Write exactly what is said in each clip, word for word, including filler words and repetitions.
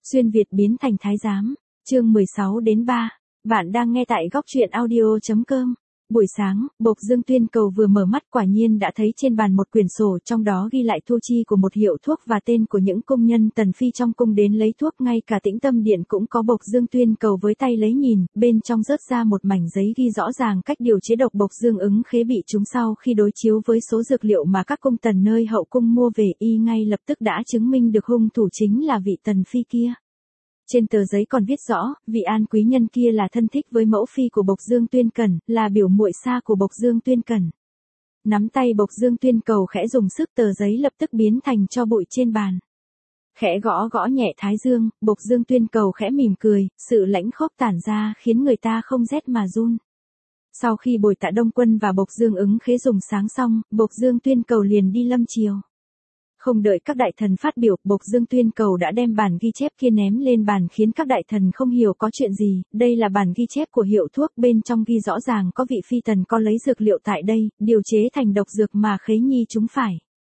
Xuyên Việt biến thành thái giám, chương mười sáu đến ba. Bạn đang nghe tại góc truyện audio chấm com. Buổi sáng, Bộc Dương Tuyên Cầu vừa mở mắt quả nhiên đã thấy trên bàn một quyển sổ, trong đó ghi lại thu chi của một hiệu thuốc và tên của những công nhân tần phi trong cung đến lấy thuốc. Ngay cả Tĩnh Tâm Điện cũng có Bộc Dương Tuyên Cầu với tay lấy nhìn, bên trong rớt ra một mảnh giấy ghi rõ ràng cách điều chế độc Bộc Dương ứng khế bị trúng. Sau khi đối chiếu với số dược liệu mà các cung tần nơi hậu cung mua về, y ngay lập tức đã chứng minh được hung thủ chính là vị tần phi kia. Trên tờ giấy còn viết rõ, vị An quý nhân kia là thân thích với mẫu phi của Bộc Dương Tuyên Cẩn, là biểu muội xa của Bộc Dương Tuyên Cẩn. Nắm tay Bộc Dương Tuyên Cầu khẽ dùng sức, tờ giấy lập tức biến thành tro bụi trên bàn. Khẽ gõ gõ nhẹ thái dương, Bộc Dương Tuyên Cầu khẽ mỉm cười, sự lãnh khốc tản ra khiến người ta không rét mà run. Sau khi bồi Tạ Đông Quân và Bộc Dương ứng khế dùng sáng xong, Bộc Dương Tuyên Cầu liền đi lâm triều. Không đợi các đại thần phát biểu, Bộc Dương Tuyên Cầu đã đem bản ghi chép kia ném lên bàn khiến các đại thần không hiểu có chuyện gì. Đây là bản ghi chép của hiệu thuốc, bên trong ghi rõ ràng có vị phi tần có lấy dược liệu tại đây, điều chế thành độc dược mà Khế Nhi trúng phải.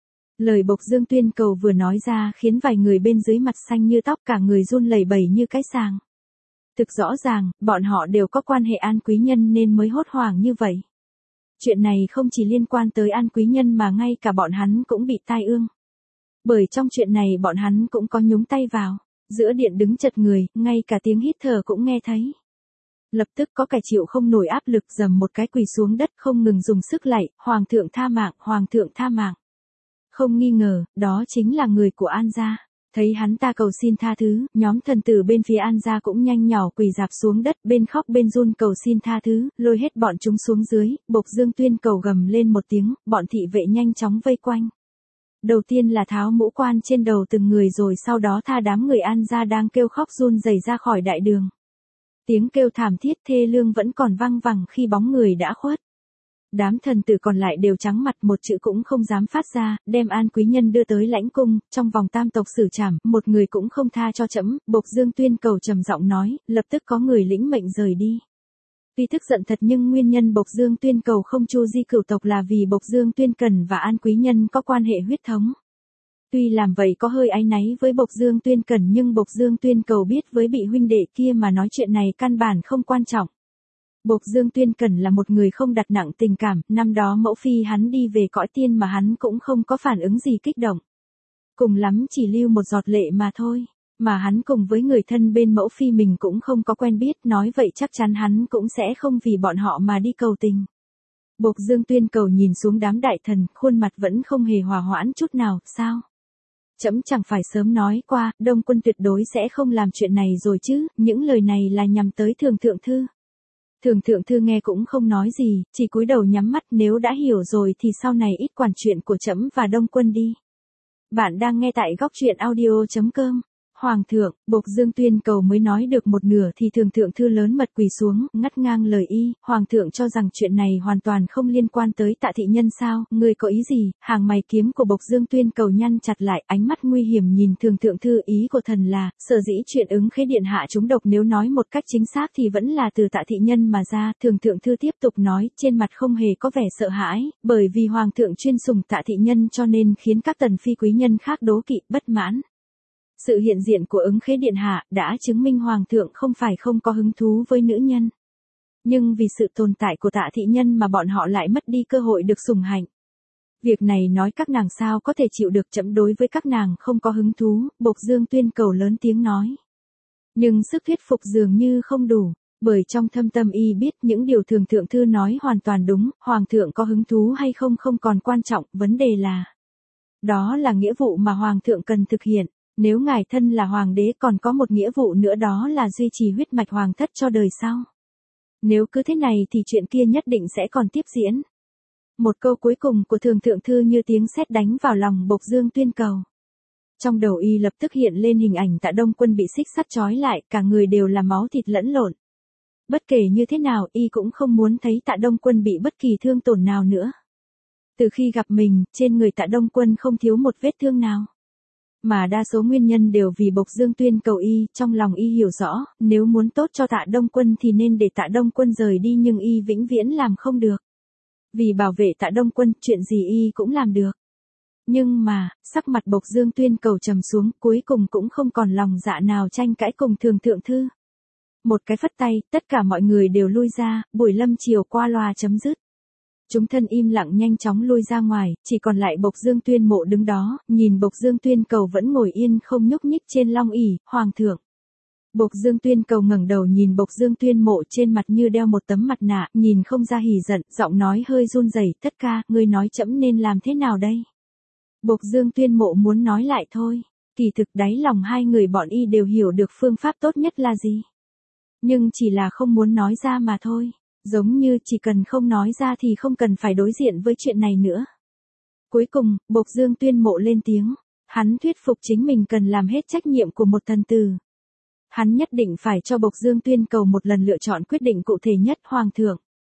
Lời Bộc Dương Tuyên Cầu vừa nói ra khiến vài người bên dưới mặt xanh như tóc, cả người run lẩy bẩy như cái sàng. Thực rõ ràng, bọn họ đều có quan hệ An quý nhân nên mới hốt hoảng như vậy. Chuyện này không chỉ liên quan tới An quý nhân mà ngay cả bọn hắn cũng bị tai ương. Bởi trong chuyện này bọn hắn cũng có nhúng tay vào, giữa điện đứng chật người, ngay cả tiếng hít thở cũng nghe thấy. Lập tức có kẻ chịu không nổi áp lực dầm một cái quỳ xuống đất không ngừng dùng sức lạy, Hoàng thượng tha mạng, Hoàng thượng tha mạng. Không nghi ngờ, đó chính là người của An gia. Thấy hắn ta cầu xin tha thứ, nhóm thần tử bên phía An gia cũng nhanh nhỏ quỳ rạp xuống đất, bên khóc bên run cầu xin tha thứ, lôi hết bọn chúng xuống dưới. Bộc Dương Tuyên Cầu gầm lên một tiếng, bọn thị vệ nhanh chóng vây quanh. Đầu tiên là tháo mũ quan trên đầu từng người, rồi sau đó tha đám người An gia đang kêu khóc run rẩy ra khỏi đại đường. Tiếng kêu thảm thiết thê lương vẫn còn vang vẳng khi bóng người đã khuất. Đám thần tử còn lại đều trắng mặt, một chữ cũng không dám phát ra, đem An quý nhân đưa tới lãnh cung, trong vòng tam tộc xử trảm, một người cũng không tha cho trẫm. Bộc Dương Tuyên Cầu trầm giọng nói, lập tức có người lĩnh mệnh rời đi. Tuy tức giận thật nhưng nguyên nhân Bộc Dương Tuyên Cầu không chu di cửu tộc là vì Bộc Dương Tuyên Cẩn và An quý nhân có quan hệ huyết thống. Tuy làm vậy có hơi áy náy với Bộc Dương Tuyên Cẩn nhưng Bộc Dương Tuyên Cầu biết với vị huynh đệ kia mà nói chuyện này căn bản không quan trọng. Bộc Dương Tuyên Cẩn là một người không đặt nặng tình cảm, năm đó mẫu phi hắn đi về cõi tiên mà hắn cũng không có phản ứng gì kích động. Cùng lắm chỉ lưu một giọt lệ mà thôi. Mà hắn cùng với người thân bên mẫu phi mình cũng không có quen biết, nói vậy chắc chắn hắn cũng sẽ không vì bọn họ mà đi cầu tình. Bộc Dương Tuyên Cầu nhìn xuống đám đại thần, khuôn mặt vẫn không hề hòa hoãn chút nào, sao? Trẫm chẳng phải sớm nói qua, Đông Quân tuyệt đối sẽ không làm chuyện này rồi chứ, những lời này là nhằm tới Thường Thượng Thư. Thường Thượng Thư nghe cũng không nói gì, chỉ cúi đầu nhắm mắt, nếu đã hiểu rồi thì sau này ít quản chuyện của trẫm và Đông Quân đi. Bạn đang nghe tại góc truyện audio chấm com. Hoàng thượng, Bộc Dương Tuyên Cầu mới nói được một nửa thì Thường Thượng Thư lớn mật quỳ xuống, ngắt ngang lời y. Hoàng thượng cho rằng chuyện này hoàn toàn không liên quan tới Tạ thị nhân sao, ngươi có ý gì? Hàng mày kiếm của Bộc Dương Tuyên Cầu nhăn chặt lại, ánh mắt nguy hiểm nhìn Thường Thượng Thư. Ý của thần là, sở dĩ chuyện ứng khế điện hạ trúng độc nếu nói một cách chính xác thì vẫn là từ Tạ thị nhân mà ra. Thường Thượng Thư tiếp tục nói, trên mặt không hề có vẻ sợ hãi, bởi vì Hoàng thượng chuyên sủng Tạ thị nhân cho nên khiến các tần phi quý nhân khác đố kỵ, bất mãn. Sự hiện diện của ứng khế điện hạ đã chứng minh Hoàng thượng không phải không có hứng thú với nữ nhân. Nhưng vì sự tồn tại của Tạ thị nhân mà bọn họ lại mất đi cơ hội được sủng hạnh. Việc này nói các nàng sao có thể chịu được, trẫm đối với các nàng không có hứng thú, Bộc Dương Tuyên Cầu lớn tiếng nói. Nhưng sức thuyết phục dường như không đủ, bởi trong thâm tâm y biết những điều Thường Thượng Thư nói hoàn toàn đúng, Hoàng thượng có hứng thú hay không không còn quan trọng, vấn đề là. Đó là nghĩa vụ mà Hoàng thượng cần thực hiện. Nếu ngài thân là hoàng đế còn có một nghĩa vụ nữa, đó là duy trì huyết mạch hoàng thất cho đời sau. Nếu cứ thế này thì chuyện kia nhất định sẽ còn tiếp diễn. Một câu cuối cùng của Thường Thượng Thư như tiếng sét đánh vào lòng Bộc Dương Tuyên Cầu. Trong đầu y lập tức hiện lên hình ảnh Tạ Đông Quân bị xích sắt trói lại, cả người đều là máu thịt lẫn lộn. Bất kể như thế nào y cũng không muốn thấy Tạ Đông Quân bị bất kỳ thương tổn nào nữa. Từ khi gặp mình, trên người Tạ Đông Quân không thiếu một vết thương nào. Mà đa số nguyên nhân đều vì Bộc Dương Tuyên Cầu y, trong lòng y hiểu rõ, nếu muốn tốt cho Tạ Đông Quân thì nên để Tạ Đông Quân rời đi, nhưng y vĩnh viễn làm không được. Vì bảo vệ Tạ Đông Quân, chuyện gì y cũng làm được. Nhưng mà, sắc mặt Bộc Dương Tuyên Cầu trầm xuống, cuối cùng cũng không còn lòng dạ nào tranh cãi cùng Thường thượng thư. Một cái phất tay, tất cả mọi người đều lui ra, buổi lâm chiều qua loa chấm dứt. Chúng thân im lặng nhanh chóng lui ra ngoài, chỉ còn lại Bộc Dương Tuyên Mộ đứng đó, nhìn Bộc Dương Tuyên Cầu vẫn ngồi yên không nhúc nhích trên long ỷ, hoàng thượng. Bộc Dương Tuyên Cầu ngẩng đầu nhìn Bộc Dương Tuyên Mộ trên mặt như đeo một tấm mặt nạ, nhìn không ra hỉ giận, giọng nói hơi run rẩy, tất ca, ngươi nói trẫm nên làm thế nào đây? Bộc Dương Tuyên Mộ muốn nói lại thôi, kỳ thực đáy lòng hai người bọn y đều hiểu được phương pháp tốt nhất là gì. Nhưng chỉ là không muốn nói ra mà thôi, giống như chỉ cần không nói ra thì không cần phải đối diện với chuyện này nữa. Cuối cùng, Bộc Dương Tuyên Mộ lên tiếng, hắn thuyết phục chính mình cần làm hết trách nhiệm của một thần tử. Hắn nhất định phải cho Bộc Dương Tuyên Cầu một lần lựa chọn quyết định cụ thể nhất, hoàng thượng.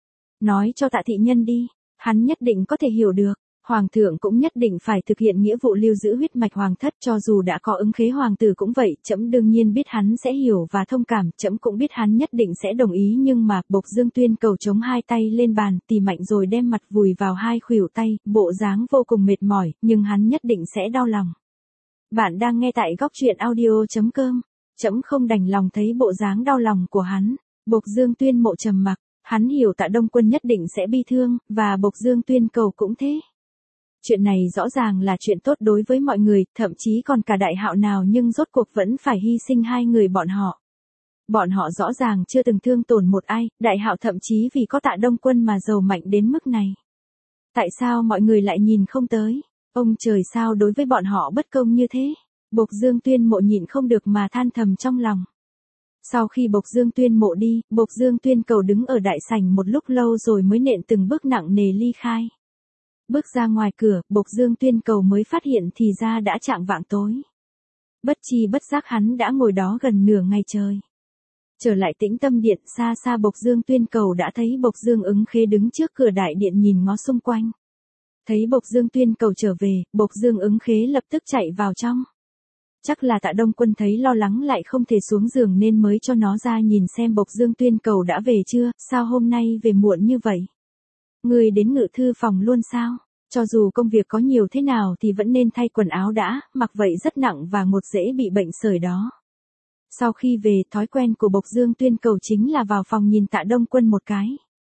Nói cho Tạ thị nhân đi, hắn nhất định có thể hiểu được. Hoàng thượng cũng nhất định phải thực hiện nghĩa vụ lưu giữ huyết mạch hoàng thất, cho dù đã có ứng khế hoàng tử cũng vậy, trẫm đương nhiên biết hắn sẽ hiểu và thông cảm, trẫm cũng biết hắn nhất định sẽ đồng ý, nhưng mà, Bộc Dương Tuyên Cầu chống hai tay lên bàn, tì mạnh rồi đem mặt vùi vào hai khuỷu tay, bộ dáng vô cùng mệt mỏi, nhưng hắn nhất định sẽ đau lòng. Bạn đang nghe tại góc truyện audio chấm com, trẫm không đành lòng thấy bộ dáng đau lòng của hắn. Bộc Dương Tuyên Mộ trầm mặc, hắn hiểu Tạ Đông Quân nhất định sẽ bi thương, và Bộc Dương Tuyên Cầu cũng thế. Chuyện này rõ ràng là chuyện tốt đối với mọi người, thậm chí còn cả Đại Hạo nào, nhưng rốt cuộc vẫn phải hy sinh hai người bọn họ. Bọn họ rõ ràng chưa từng thương tổn một ai, Đại Hạo thậm chí vì có Tạ Đông Quân mà giàu mạnh đến mức này. Tại sao mọi người lại nhìn không tới? Ông trời sao đối với bọn họ bất công như thế? Bộc Dương Tuyên Mộ nhịn không được mà than thầm trong lòng. Sau khi Bộc Dương Tuyên Mộ đi, Bộc Dương Tuyên Cầu đứng ở đại sảnh một lúc lâu rồi mới nện từng bước nặng nề ly khai. Bước ra ngoài cửa, Bộc Dương Tuyên Cầu mới phát hiện thì ra đã chạng vạng tối. Bất chi bất giác hắn đã ngồi đó gần nửa ngày trời. Trở lại Tĩnh Tâm Điện, xa xa Bộc Dương Tuyên Cầu đã thấy Bộc Dương Ứng Khế đứng trước cửa đại điện nhìn ngó xung quanh. Thấy Bộc Dương Tuyên Cầu trở về, Bộc Dương Ứng Khế lập tức chạy vào trong. Chắc là Tạ Đông Quân thấy lo lắng lại không thể xuống giường nên mới cho nó ra nhìn xem Bộc Dương Tuyên Cầu đã về chưa, sao hôm nay về muộn như vậy? Người đến ngự thư phòng luôn sao? Cho dù công việc có nhiều thế nào thì vẫn nên thay quần áo đã, mặc vậy rất nặng và ngột dễ bị bệnh sởi đó. Sau khi về, thói quen của Bộc Dương Tuyên Cầu chính là vào phòng nhìn Tạ Đông Quân một cái.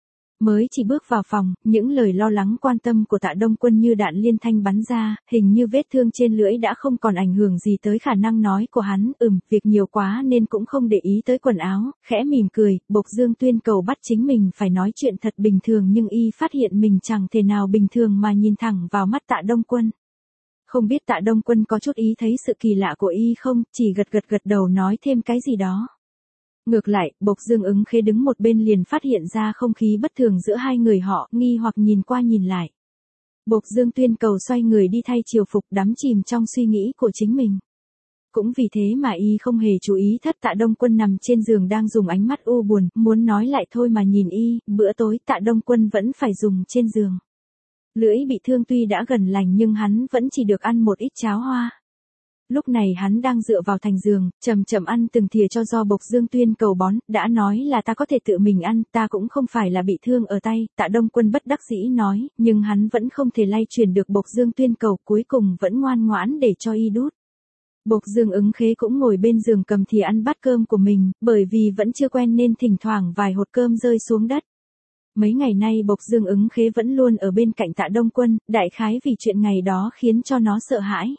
Mới chỉ bước vào phòng, những lời lo lắng quan tâm của Tạ Đông Quân như đạn liên thanh bắn ra, hình như vết thương trên lưỡi đã không còn ảnh hưởng gì tới khả năng nói của hắn, ừm, việc nhiều quá nên cũng không để ý tới quần áo, khẽ mỉm cười, Bộc Dương Tuyên Cầu bắt chính mình phải nói chuyện thật bình thường nhưng y phát hiện mình chẳng thể nào bình thường mà nhìn thẳng vào mắt Tạ Đông Quân. Không biết Tạ Đông Quân có chút ý thấy sự kỳ lạ của y không, chỉ gật gật gật đầu nói thêm cái gì đó. Ngược lại, Bộc Dương Ứng Khế đứng một bên liền phát hiện ra không khí bất thường giữa hai người họ, nghi hoặc nhìn qua nhìn lại. Bộc Dương Tuyên Cầu xoay người đi thay triều phục, đắm chìm trong suy nghĩ của chính mình. Cũng vì thế mà y không hề chú ý thất Tạ Đông Quân nằm trên giường đang dùng ánh mắt u buồn, muốn nói lại thôi mà nhìn y, bữa tối Tạ Đông Quân vẫn phải dùng trên giường. Lưỡi bị thương tuy đã gần lành nhưng hắn vẫn chỉ được ăn một ít cháo hoa. Lúc này hắn đang dựa vào thành giường, chậm chậm ăn từng thìa cho do Bộc Dương Tuyên Cầu bón, đã nói là ta có thể tự mình ăn, ta cũng không phải là bị thương ở tay, Tạ Đông Quân bất đắc dĩ nói, nhưng hắn vẫn không thể lay truyền được Bộc Dương Tuyên Cầu, cuối cùng vẫn ngoan ngoãn để cho y đút. Bộc Dương Ứng Khế cũng ngồi bên giường cầm thìa ăn bát cơm của mình, bởi vì vẫn chưa quen nên thỉnh thoảng vài hột cơm rơi xuống đất. Mấy ngày nay Bộc Dương Ứng Khế vẫn luôn ở bên cạnh Tạ Đông Quân, đại khái vì chuyện ngày đó khiến cho nó sợ hãi.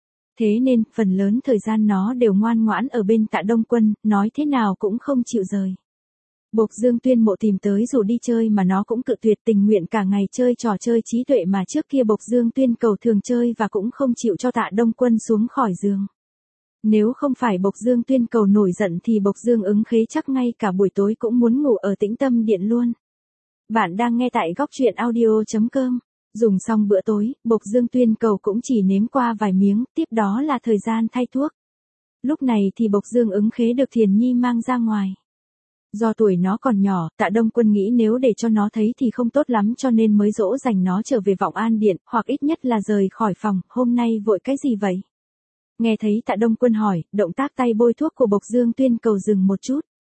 Thế nên, phần lớn thời gian nó đều ngoan ngoãn ở bên Tạ Đông Quân, nói thế nào cũng không chịu rời. Bộc Dương Tuyên Mộ tìm tới dù đi chơi mà nó cũng cự tuyệt, tình nguyện cả ngày chơi trò chơi trí tuệ mà trước kia Bộc Dương Tuyên Cầu thường chơi và cũng không chịu cho Tạ Đông Quân xuống khỏi giường. Nếu không phải Bộc Dương Tuyên Cầu nổi giận thì Bộc Dương Ứng Khế chắc ngay cả buổi tối cũng muốn ngủ ở Tĩnh Tâm Điện luôn. Bạn đang nghe tại góc truyện audio chấm com. Dùng xong bữa tối, Bộc Dương Tuyên Cầu cũng chỉ nếm qua vài miếng, tiếp đó là thời gian thay thuốc. Lúc này thì Bộc Dương Ứng Khế được Thiền Nhi mang ra ngoài. Do tuổi nó còn nhỏ, Tạ Đông Quân nghĩ nếu để cho nó thấy thì không tốt lắm cho nên mới dỗ dành nó trở về Vọng An Điện, hoặc ít nhất là rời khỏi phòng, hôm nay vội cái gì vậy? Nghe thấy Tạ Đông Quân hỏi, động tác tay bôi thuốc của Bộc Dương Tuyên Cầu dừng một chút.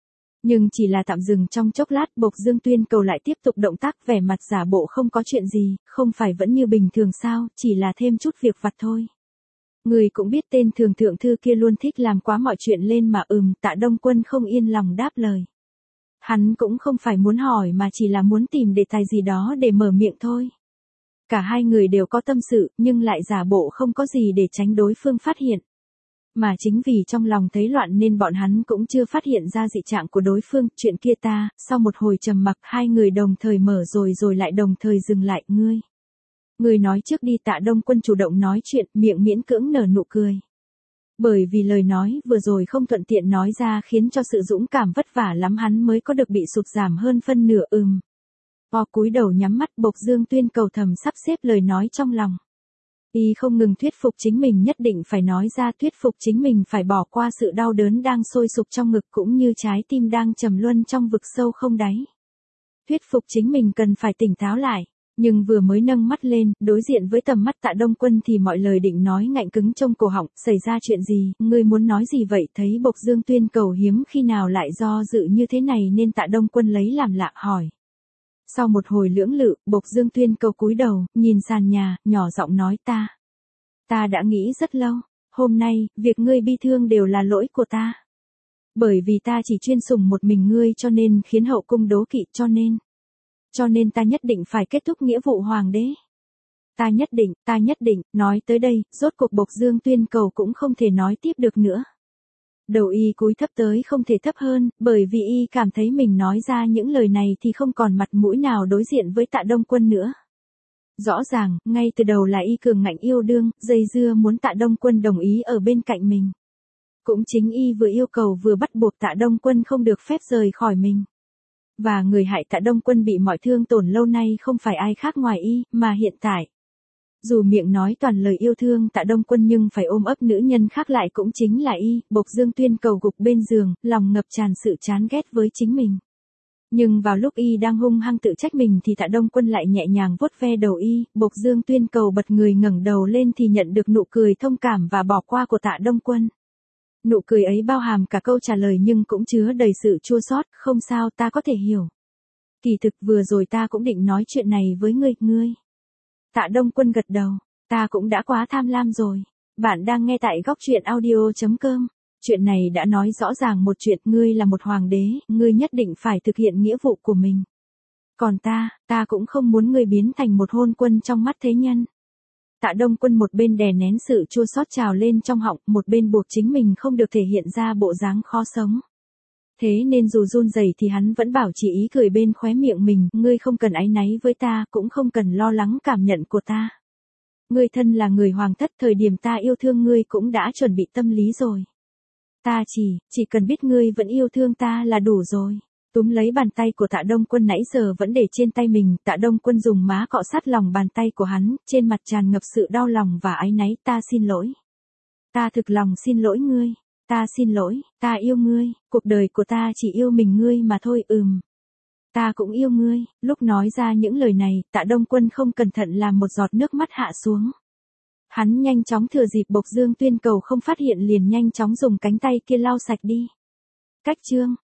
Nhưng chỉ là tạm dừng trong chốc lát, Bộc Dương Tuyên Cầu lại tiếp tục động tác, vẻ mặt giả bộ không có chuyện gì, không phải vẫn như bình thường sao, chỉ là thêm chút việc vặt thôi. Người cũng biết tên thường thượng thư kia luôn thích làm quá mọi chuyện lên mà. Ừm, Tạ Đông Quân không yên lòng đáp lời. Hắn cũng không phải muốn hỏi mà chỉ là muốn tìm đề tài gì đó để mở miệng thôi. Cả hai người đều có tâm sự, nhưng lại giả bộ không có gì để tránh đối phương phát hiện. Mà chính vì trong lòng thấy loạn nên bọn hắn cũng chưa phát hiện ra dị trạng của đối phương. Chuyện kia ta, sau một hồi trầm mặc, hai người đồng thời mở rồi rồi lại đồng thời dừng lại. Ngươi. Ngươi nói trước đi. Tạ Đông Quân chủ động nói chuyện, miệng miễn cưỡng nở nụ cười. Bởi vì lời nói vừa rồi không thuận tiện nói ra khiến cho sự dũng cảm vất vả lắm hắn mới có được bị sụt giảm hơn phân nửa. Ừm. O cúi đầu nhắm mắt, Bộc Dương Tuyên Cầu thầm sắp xếp lời nói trong lòng. Y không ngừng thuyết phục chính mình nhất định phải nói ra, thuyết phục chính mình phải bỏ qua sự đau đớn đang sôi sục trong ngực cũng như trái tim đang trầm luân trong vực sâu không đáy. Thuyết phục chính mình cần phải tỉnh táo lại. Nhưng vừa mới nâng mắt lên, đối diện với tầm mắt Tạ Đông Quân thì mọi lời định nói ngạnh cứng trong cổ họng. Xảy ra chuyện gì, ngươi muốn nói gì vậy? Thấy Bộc Dương Tuyên Cầu hiếm khi nào lại do dự như thế này nên Tạ Đông Quân lấy làm lạ hỏi. Sau một hồi lưỡng lự, Bộc Dương Tuyên Cầu cúi đầu, nhìn sàn nhà, nhỏ giọng nói ta. Ta đã nghĩ rất lâu, hôm nay, việc ngươi bi thương đều là lỗi của ta. Bởi vì ta chỉ chuyên sủng một mình ngươi cho nên khiến hậu cung đố kỵ cho nên. Cho nên ta nhất định phải kết thúc nghĩa vụ hoàng đế. Ta nhất định, ta nhất định, nói tới đây, rốt cuộc Bộc Dương Tuyên Cầu cũng không thể nói tiếp được nữa. Đầu y cúi thấp tới không thể thấp hơn, bởi vì y cảm thấy mình nói ra những lời này thì không còn mặt mũi nào đối diện với Tạ Đông Quân nữa. Rõ ràng, ngay từ đầu là y cường ngạnh yêu đương, dây dưa muốn Tạ Đông Quân đồng ý ở bên cạnh mình. Cũng chính y vừa yêu cầu vừa bắt buộc Tạ Đông Quân không được phép rời khỏi mình. Và người hại Tạ Đông Quân bị mọi thương tổn lâu nay không phải ai khác ngoài y, mà hiện tại. Dù miệng nói toàn lời yêu thương Tạ Đông Quân nhưng phải ôm ấp nữ nhân khác lại cũng chính là y. Bộc Dương Tuyên Cầu gục bên giường, lòng ngập tràn sự chán ghét với chính mình. Nhưng vào lúc y đang hung hăng tự trách mình thì Tạ Đông Quân lại nhẹ nhàng vuốt ve đầu y. Bộc Dương Tuyên Cầu bật người ngẩng đầu lên thì nhận được nụ cười thông cảm và bỏ qua của Tạ Đông Quân. Nụ cười ấy bao hàm cả câu trả lời nhưng cũng chứa đầy sự chua xót. Không sao, ta có thể hiểu. Kỳ thực vừa rồi ta cũng định nói chuyện này với ngươi, ngươi. Tạ Đông Quân gật đầu, ta cũng đã quá tham lam rồi. Bạn đang nghe tại góc truyện audio chấm com. Chuyện này đã nói rõ ràng một chuyện, ngươi là một hoàng đế, ngươi nhất định phải thực hiện nghĩa vụ của mình. Còn ta, ta cũng không muốn ngươi biến thành một hôn quân trong mắt thế nhân. Tạ Đông Quân một bên đè nén sự chua xót trào lên trong họng, một bên buộc chính mình không được thể hiện ra bộ dáng khó sống. Thế nên dù run rẩy thì hắn vẫn bảo trì ý cười bên khóe miệng mình, ngươi không cần áy náy với ta, cũng không cần lo lắng cảm nhận của ta. Ngươi thân là người hoàng thất, thời điểm ta yêu thương ngươi cũng đã chuẩn bị tâm lý rồi. Ta chỉ, chỉ cần biết ngươi vẫn yêu thương ta là đủ rồi. Túm lấy bàn tay của Tạ Đông Quân nãy giờ vẫn để trên tay mình, Tạ Đông Quân dùng má cọ sát lòng bàn tay của hắn, trên mặt tràn ngập sự đau lòng và áy náy. Ta xin lỗi. Ta thực lòng xin lỗi ngươi. Ta xin lỗi, ta yêu ngươi, cuộc đời của ta chỉ yêu mình ngươi mà thôi. Ừm. Ta cũng yêu ngươi. Lúc nói ra những lời này, Tạ Đông Quân không cẩn thận làm một giọt nước mắt hạ xuống. Hắn nhanh chóng thừa dịp Bộc Dương Tuyên Cầu không phát hiện liền nhanh chóng dùng cánh tay kia lau sạch đi. Cách chương.